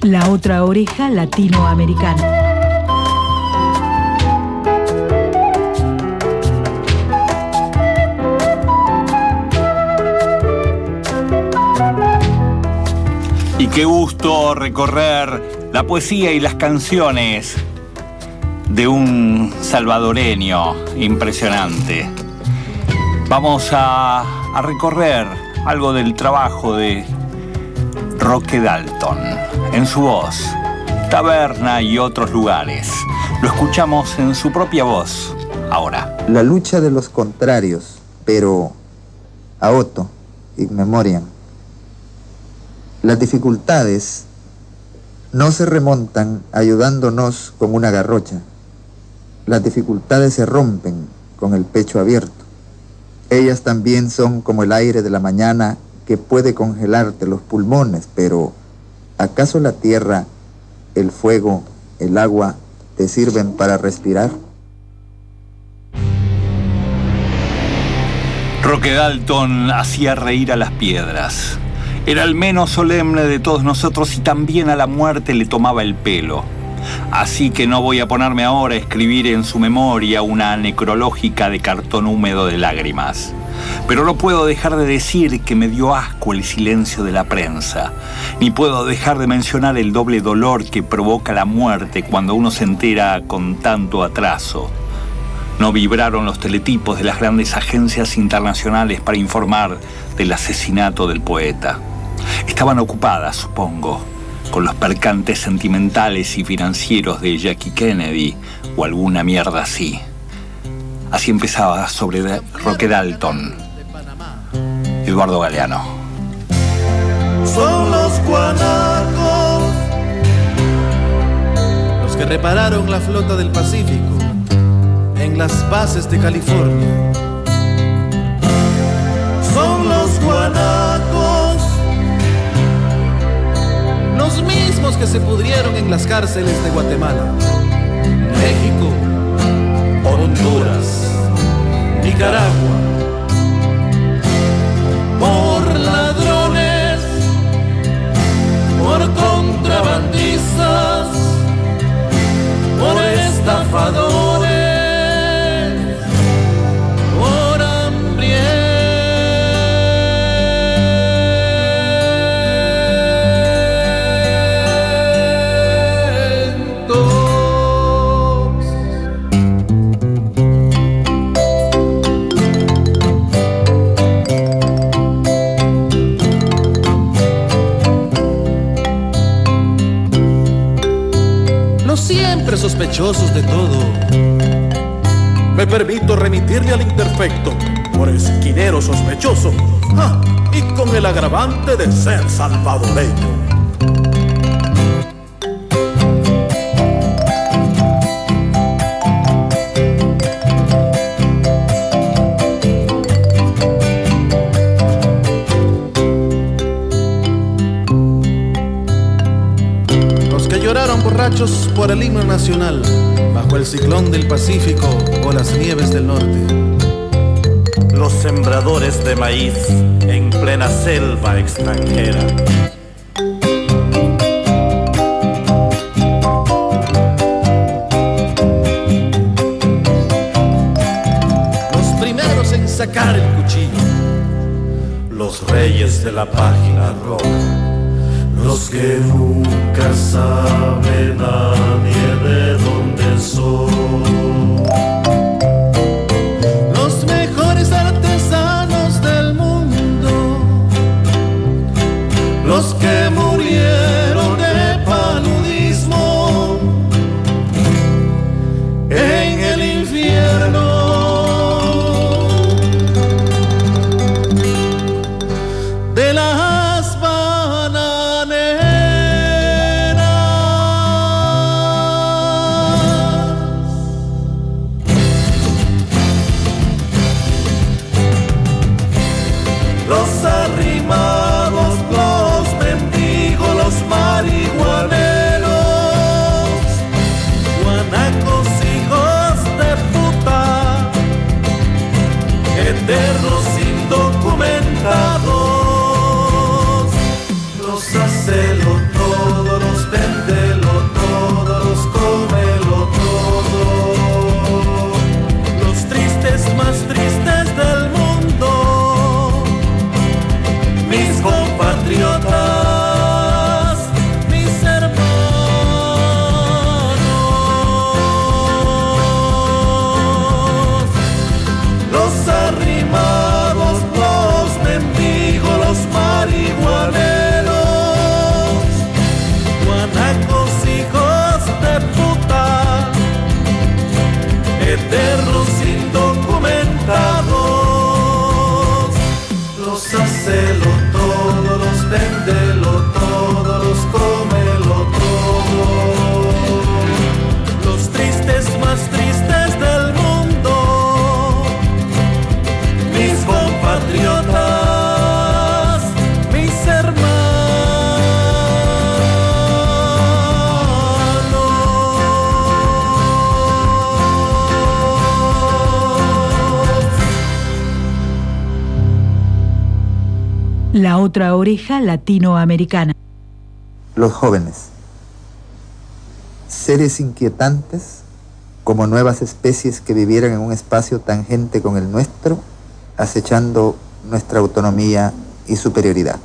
La otra oreja latinoamericana. Y qué gusto recorrer la poesía y las canciones de un salvadoreño impresionante. Vamos a recorrer algo del trabajo de Roque Dalton, en su voz, Taberna y otros lugares. Lo escuchamos en su propia voz, ahora. La lucha de los contrarios, pero a otto, in memoriam. Las dificultades no se remontan ayudándonos con una garrocha. Las dificultades se rompen con el pecho abierto. Ellas también son como el aire de la mañana que puede congelarte los pulmones, pero ¿acaso la tierra, el fuego, el agua te sirven para respirar? Roque Dalton hacía reír a las piedras. Era el menos solemne de todos nosotros y también a la muerte le tomaba el pelo. Así que no voy a ponerme ahora a escribir en su memoria una necrológica de cartón húmedo de lágrimas. Pero no puedo dejar de decir que me dio asco el silencio de la prensa, ni puedo dejar de mencionar el doble dolor que provoca la muerte cuando uno se entera con tanto atraso. No vibraron los teletipos de las grandes agencias internacionales para informar del asesinato del poeta. Estaban ocupadas, supongo, con los percantes sentimentales y financieros de Jackie Kennedy o alguna mierda así. Así empezaba sobre Roque Dalton, Eduardo Galeano. Son los guanacos los que repararon la flota del Pacífico en las bases de California. Son los guanacos los mismos que se pudrieron en las cárceles de Guatemala, México, Honduras, Nicaragua, por ladrones, por contrabandistas, por estafadores, por hambrientos. Siempre sospechosos de todo. Me permito remitirle al imperfecto por esquinero sospechoso, y con el agravante de ser salvadoreño. Borrachos por el himno nacional, bajo el ciclón del Pacífico o las nieves del norte. Los sembradores de maíz en plena selva extranjera. Los primeros en sacar el cuchillo. Los reyes de la página roja. Los que nunca sabe nadie de dónde son. Los mejores artesanos del mundo. Los que murieron de paludismo en el infierno. De las eternos indocumentados, los hacelo todos los mis compatriotas, mis hermanos, los arrimados, los mendigos, los marihuaneros, guanacos, hijos de puta, eternos indocumentados, los hacelo todo, los vendelo todo, los comelo todo, los tristes más tristes del mundo, mis compatriotas, mis hermanos. La otra oreja latinoamericana. Los jóvenes, seres inquietantes como nuevas especies que vivieran en un espacio tangente con el nuestro, acechando nuestra autonomía y superioridad.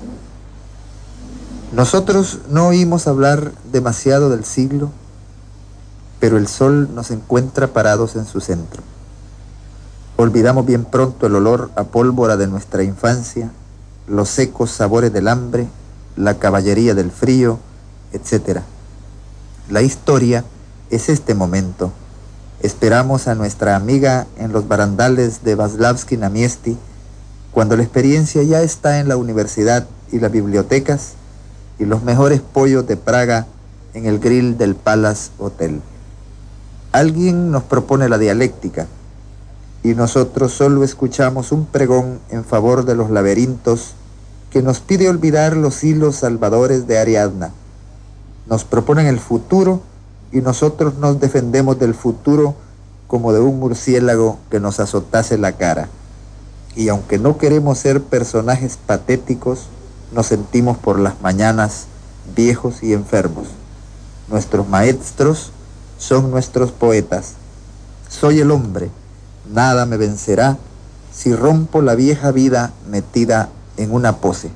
Nosotros no oímos hablar demasiado del siglo, pero el sol nos encuentra parados en su centro. Olvidamos bien pronto el olor a pólvora de nuestra infancia, los secos sabores del hambre, la caballería del frío, etc. La historia es este momento. Esperamos a nuestra amiga en los barandales de Václavsky na Miesti, cuando la experiencia ya está en la universidad y las bibliotecas, y los mejores pollos de Praga en el grill del Palace Hotel. Alguien nos propone la dialéctica, y nosotros solo escuchamos un pregón en favor de los laberintos que nos pide olvidar los hilos salvadores de Ariadna. Nos proponen el futuro y nosotros nos defendemos del futuro como de un murciélago que nos azotase la cara. Y aunque no queremos ser personajes patéticos, nos sentimos por las mañanas viejos y enfermos. Nuestros maestros son nuestros poetas. Soy el hombre, nada me vencerá si rompo la vieja vida metida en una pose.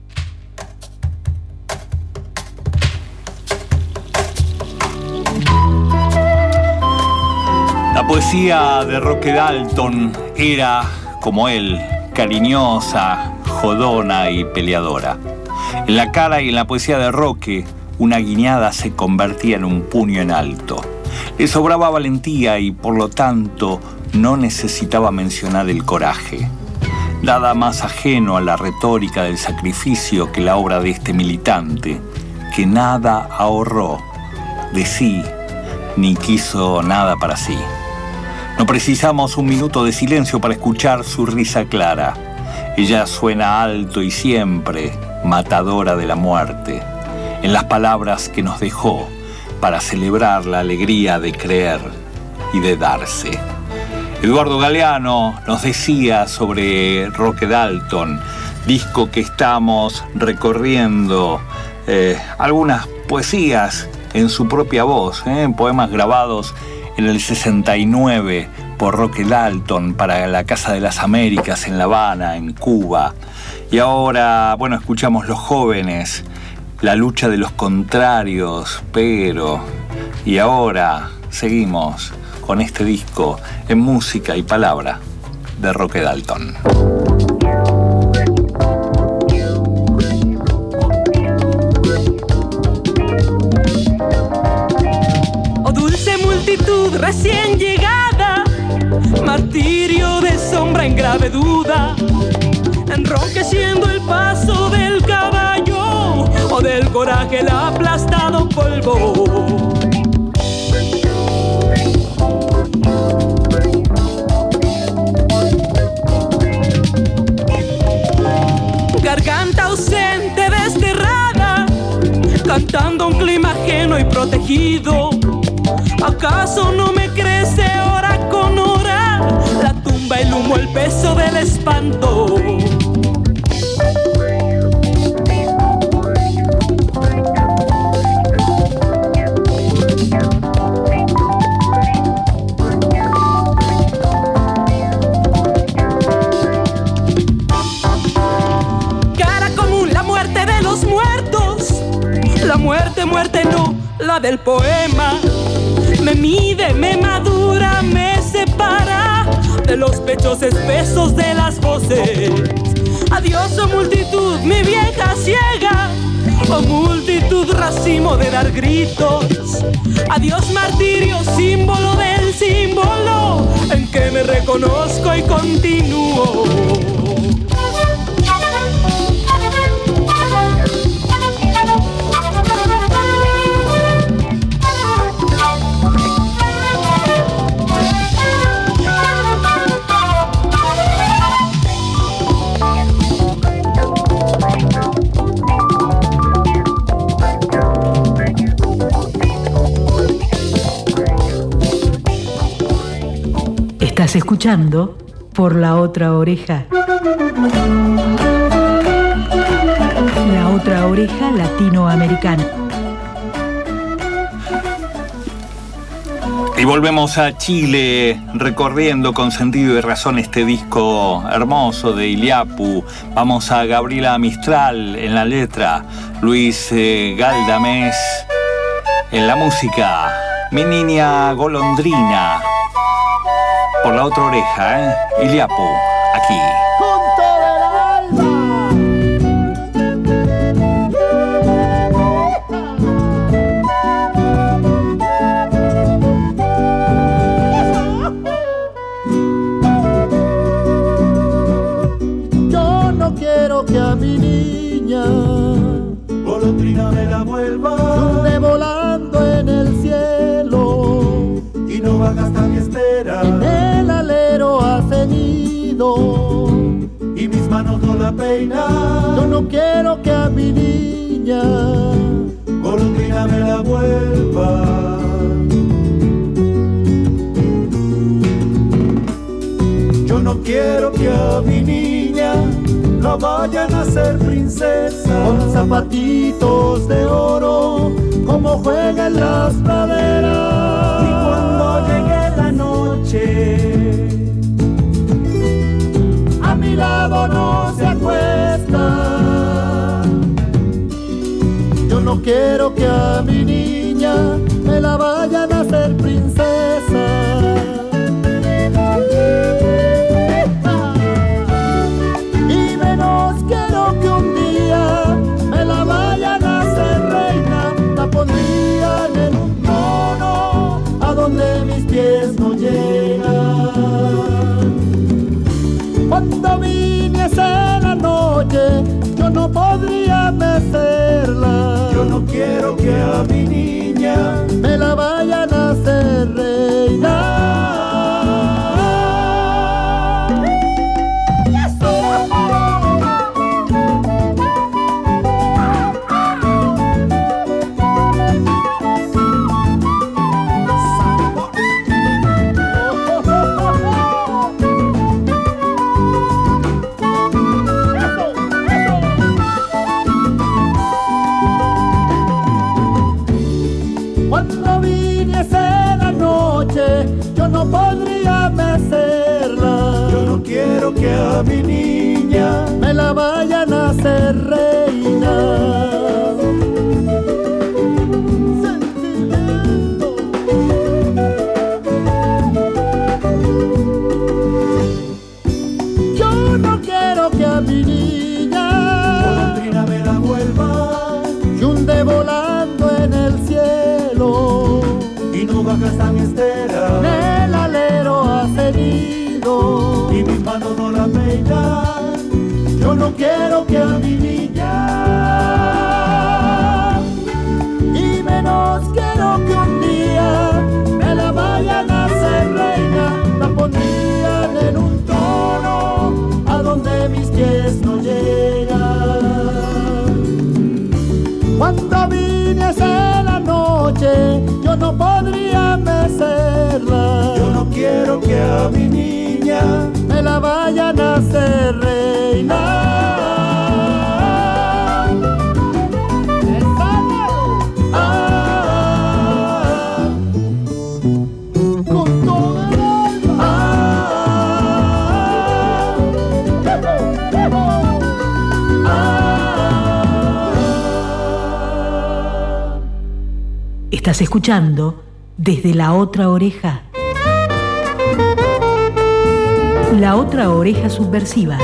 La poesía de Roque Dalton era, como él, cariñosa, jodona y peleadora. En la cara y en la poesía de Roque, una guiñada se convertía en un puño en alto. Le sobraba valentía y, por lo tanto, no necesitaba mencionar el coraje. Nada más ajeno a la retórica del sacrificio que la obra de este militante, que nada ahorró de sí, ni quiso nada para sí. No precisamos un minuto de silencio para escuchar su risa clara. Ella suena alto y siempre, matadora de la muerte, en las palabras que nos dejó para celebrar la alegría de creer y de darse. Eduardo Galeano nos decía sobre Roque Dalton, disco que estamos recorriendo, algunas poesías en su propia voz, poemas grabados en el 69 por Roque Dalton para la Casa de las Américas en La Habana, en Cuba. Y ahora, bueno, escuchamos Los Jóvenes, la lucha de los contrarios, pero... Y ahora seguimos con este disco en música y palabra de Roque Dalton. Oh dulce multitud recién llegada, martirio de sombra en grave duda, enronqueciendo el paso del caballo o del coraje el aplastado polvo. Garganta ausente, desterrada, cantando un clima ajeno y protegido. ¿Acaso no me crece hora con hora la tumba, el humo, el peso del espanto? Cara con muerte, no la del poema. Me mide, me madura, me separa de los pechos espesos de las voces. Adiós, oh multitud, mi vieja ciega, oh multitud, racimo de dar gritos. Adiós, martirio, símbolo del símbolo en que me reconozco y continúo. Estás escuchando Por la Otra Oreja. La Otra Oreja Latinoamericana. Y volvemos a Chile, recorriendo con sentido y razón este disco hermoso de Iliapu. Vamos a Gabriela Mistral en la letra, Luis Galdamés en la música, Mi Niña Golondrina. Por la Otra Oreja, Iliapu, aquí. Con toda el alma. Yo no quiero que a mi niña golondrina me la vuelva, ande volando en el cielo y no baja hasta mi estera. En el alero hace nido y mis manos no la peinan. Yo no quiero que a mi niña golondrina me la vuelva. Yo no quiero que a mi niña la vayan a hacer princesa con zapatitos de oro como juega en las praderas. Y cuando llegue la noche a mi lado no se acuesta. Yo no quiero que a mi niña me la vayan a hacer princesa. Y menos quiero que un día me la vayan a hacer reina. La pondrían en un trono a donde mis pies no llegan. Cuando viniese la noche yo no podría mecerla. Yo no quiero que a mi niña me la vayan a hacer reina. Cuando viniese la noche yo no podría mecerla. Yo no quiero que a mi niña me la vayan a hacer reina. Sentimiento. Yo no quiero que a mi niña golondrina me la vuelva y hunde volando en el cielo y no baja hasta mi estera. En el alero hace nido y mis manos no la peinan. Yo no quiero que a mi niña y menos quiero que un día me la vayan a hacer reina. La pondrían en un trono a donde mis pies no llegan. Cuando viniese la noche yo no podría mecerla. Yo no quiero que a mi niña me la vayan a hacer reina. Con todo el alma. Estás escuchando Desde la Otra Oreja. La Otra Oreja Subversiva.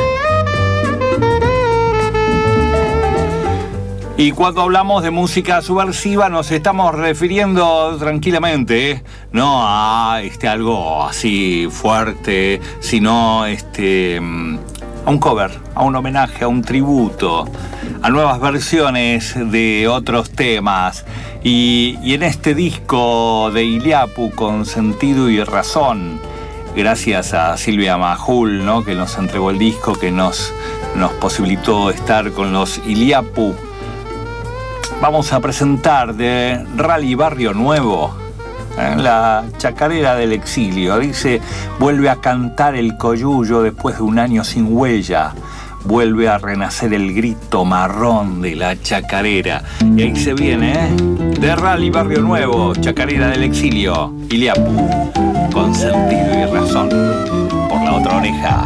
Y cuando hablamos de música subversiva nos estamos refiriendo tranquilamente, no a algo así fuerte, sino a un cover, a un homenaje, a un tributo, a nuevas versiones de otros temas. Y en este disco de Iliapu, con sentido y razón, gracias a Silvia Majul, ¿no?, que nos entregó el disco, que nos posibilitó estar con los Iliapu, vamos a presentar de Rally Barrio Nuevo, la chacarera del exilio. Dice: vuelve a cantar el coyullo después de un año sin huella, vuelve a renacer el grito marrón de la chacarera. Y ahí se viene, de Rally Barrio Nuevo, chacarera del exilio, Iliapu, con sentido y razón, por la otra oreja.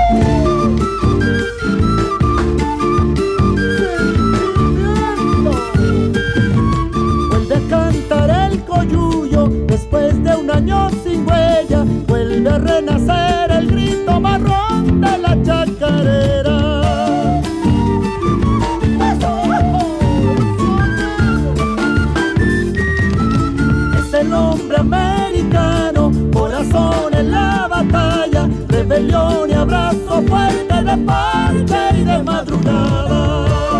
Después de un año sin huella, vuelve a renacer el grito marrón de la chacarera. Es el hombre americano, corazón en la batalla, rebelión y abrazo fuerte de parte y de madrugada.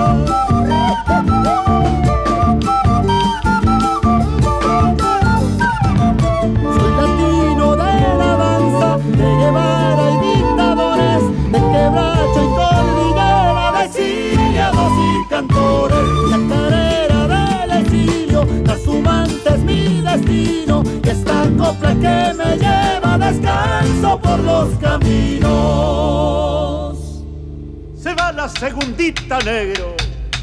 Chacarera del exilio, trashumante es mi destino, y esta copla que me lleva descanso por los caminos. Se va la segundita, negro.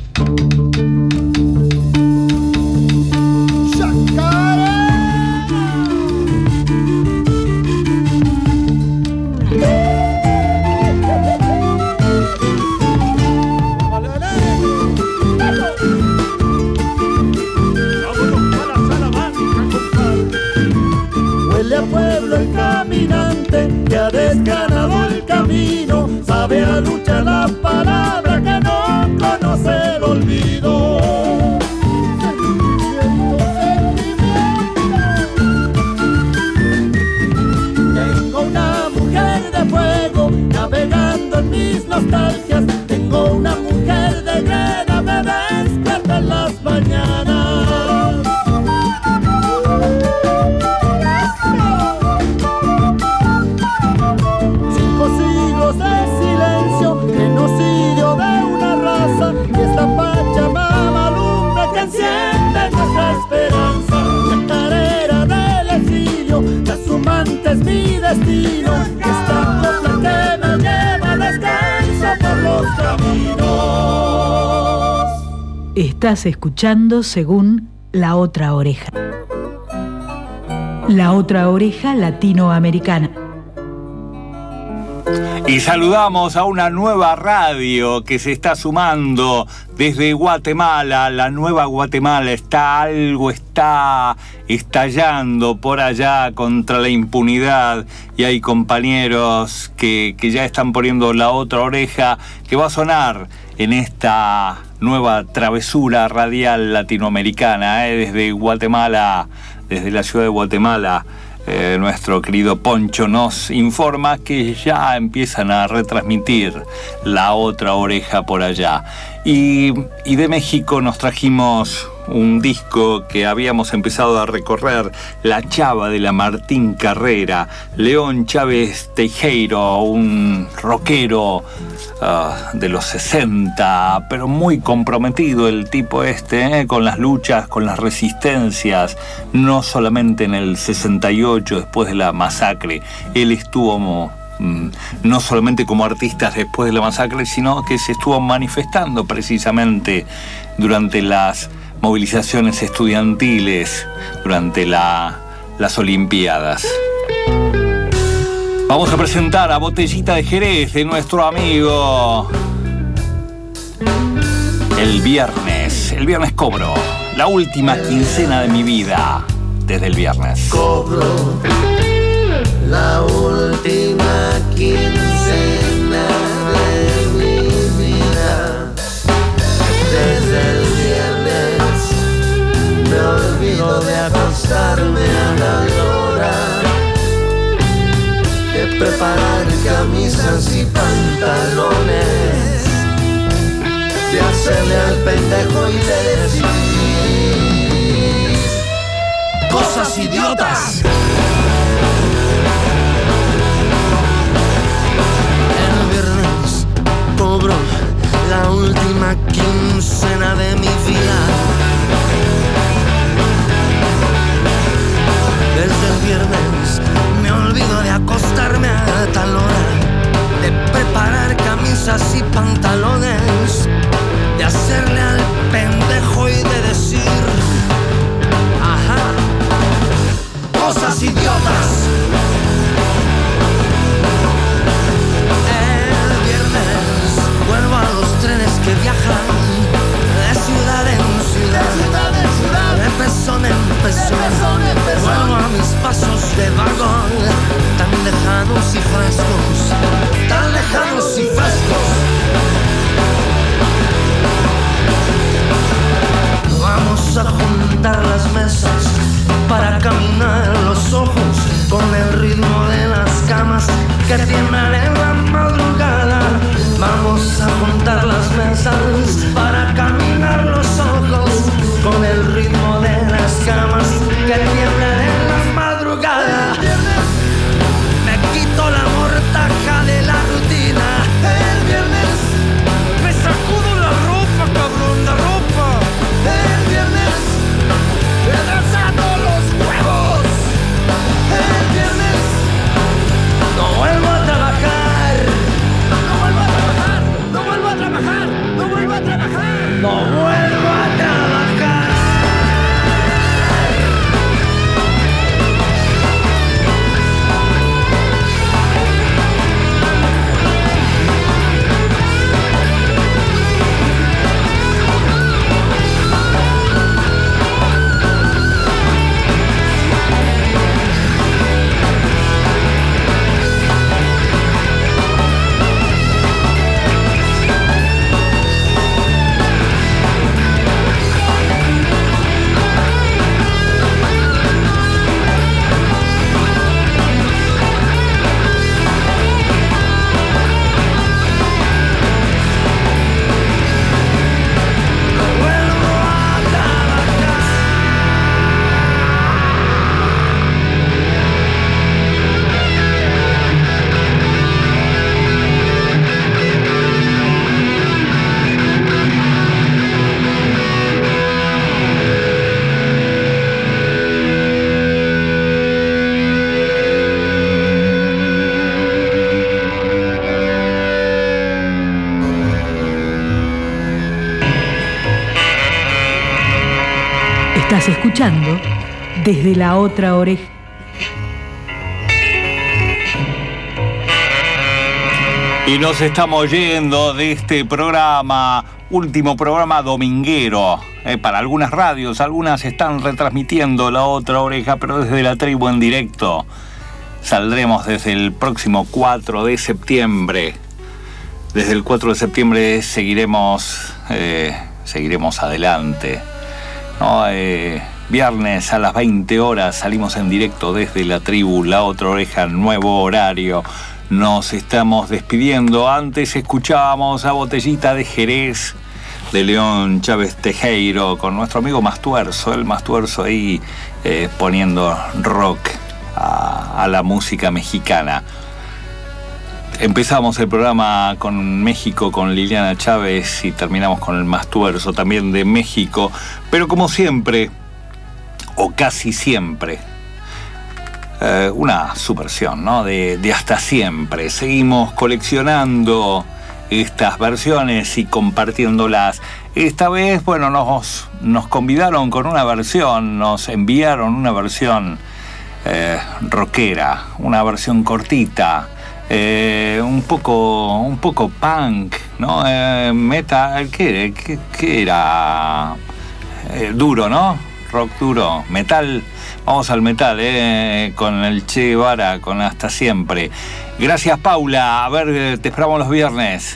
Pueblo el caminante que ha desganado el camino, sabe a lucha la palabra que no conoce el olvido. Tengo una mujer de fuego navegando en mis nostalgias, tengo una mujer de greda, me despierta en las mañanas. Es mi destino, esta copla que me lleva descanso por los caminos. Estás escuchando Según la Otra Oreja. La Otra Oreja Latinoamericana. Y saludamos a una nueva radio que se está sumando desde Guatemala. La nueva Guatemala está estallando por allá contra la impunidad, y hay compañeros que ya están poniendo la otra oreja, que va a sonar en esta nueva travesura radial latinoamericana, desde Guatemala, desde la ciudad de Guatemala. Nuestro querido Poncho nos informa que ya empiezan a retransmitir la otra oreja por allá. Y de México nos trajimos un disco que habíamos empezado a recorrer, La Chava de la Martín Carrera, León Chávez Teijeiro, un rockero de los 60, pero muy comprometido el tipo con las luchas, con las resistencias, no solamente en el 68, después de la masacre. Él estuvo no solamente como artista después de la masacre, sino que se estuvo manifestando precisamente durante las movilizaciones estudiantiles, durante las Olimpiadas. Vamos a presentar a Botellita de Jerez, de nuestro amigo El Viernes Cobro. la última quincena de mi vida desde el viernes. Cobro la última quincena de mi vida desde el viernes. Me olvido de acostarme a la hora, de preparar camisas y pantalones, de hacerle al pendejo y de decir cosas idiotas. El viernes cobro la última quincena de mi vida. Desde el viernes me olvido de acostarme a tal hora, de preparar camisas y pantalones, de hacerle al pendejo y de decir ajá, cosas idiotas. El viernes vuelvo a los trenes que viajan de ciudad en ciudad, de pezón en pezón. Vuelvo a mis pasos de vagón, tan lejanos y frescos, tan lejanos y frescos. Vamos a juntar las mesas para caminar los ojos con el ritmo de las camas que tiemblan en la madrugada. Vamos a juntar las mesas para caminar los ojos con el ritmo de las camas que tiemblan en la madrugada. Me quito la mortaja de la rutina. El viernes me sacudo la ropa, cabrón, la ropa. El viernes me desato los huevos. El viernes no vuelvo a trabajar. No vuelvo a trabajar. No vuelvo a trabajar. No vuelvo a trabajar. No vuelvo a trabajar. Estás escuchando Desde la Otra Oreja. Y nos estamos yendo de este programa, último programa dominguero. Para algunas radios, algunas están retransmitiendo La Otra Oreja, pero desde la tribu en directo. Saldremos desde el próximo 4 de septiembre. Desde el 4 de septiembre seguiremos adelante. ¿No? Viernes a las 20 horas salimos en directo desde la tribu La Otra Oreja, nuevo horario. Nos estamos despidiendo. Antes escuchábamos a Botellita de Jerez de León Chávez Tejero con nuestro amigo Mastuerzo, el Mastuerzo ahí poniendo rock a la música mexicana. Empezamos el programa con México, con Liliana Chávez, y terminamos con el Mastuerzo también de México. Pero como siempre, o casi siempre, una subversión, ¿no? de Hasta Siempre. Seguimos coleccionando estas versiones y compartiéndolas. Esta vez, bueno, nos convidaron con una versión, nos enviaron una versión rockera, una versión cortita. Un poco punk, ¿no? Metal, ¿qué era? duro, ¿no? Rock duro, metal. Vamos al metal, con el Che Guevara, con Hasta Siempre. Gracias, Paula. A ver, te esperamos los viernes.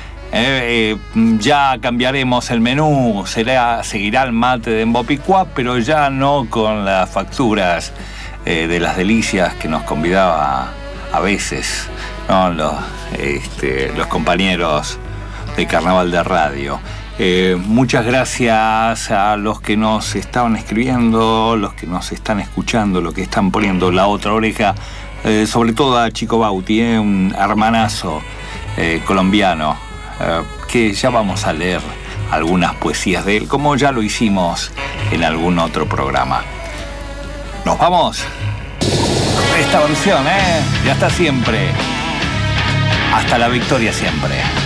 Ya cambiaremos el menú. Seguirá el mate de Embopicuá, pero ya no con las facturas de las delicias que nos convidaba a veces, ¿no? Los compañeros de Carnaval de Radio. Muchas gracias a los que nos estaban escribiendo, los que nos están escuchando, los que están poniendo la otra oreja, sobre todo a Chico Bauti, un hermanazo colombiano, que ya vamos a leer algunas poesías de él, como ya lo hicimos en algún otro programa. Nos vamos. Esta versión, ya está siempre. Hasta la victoria siempre.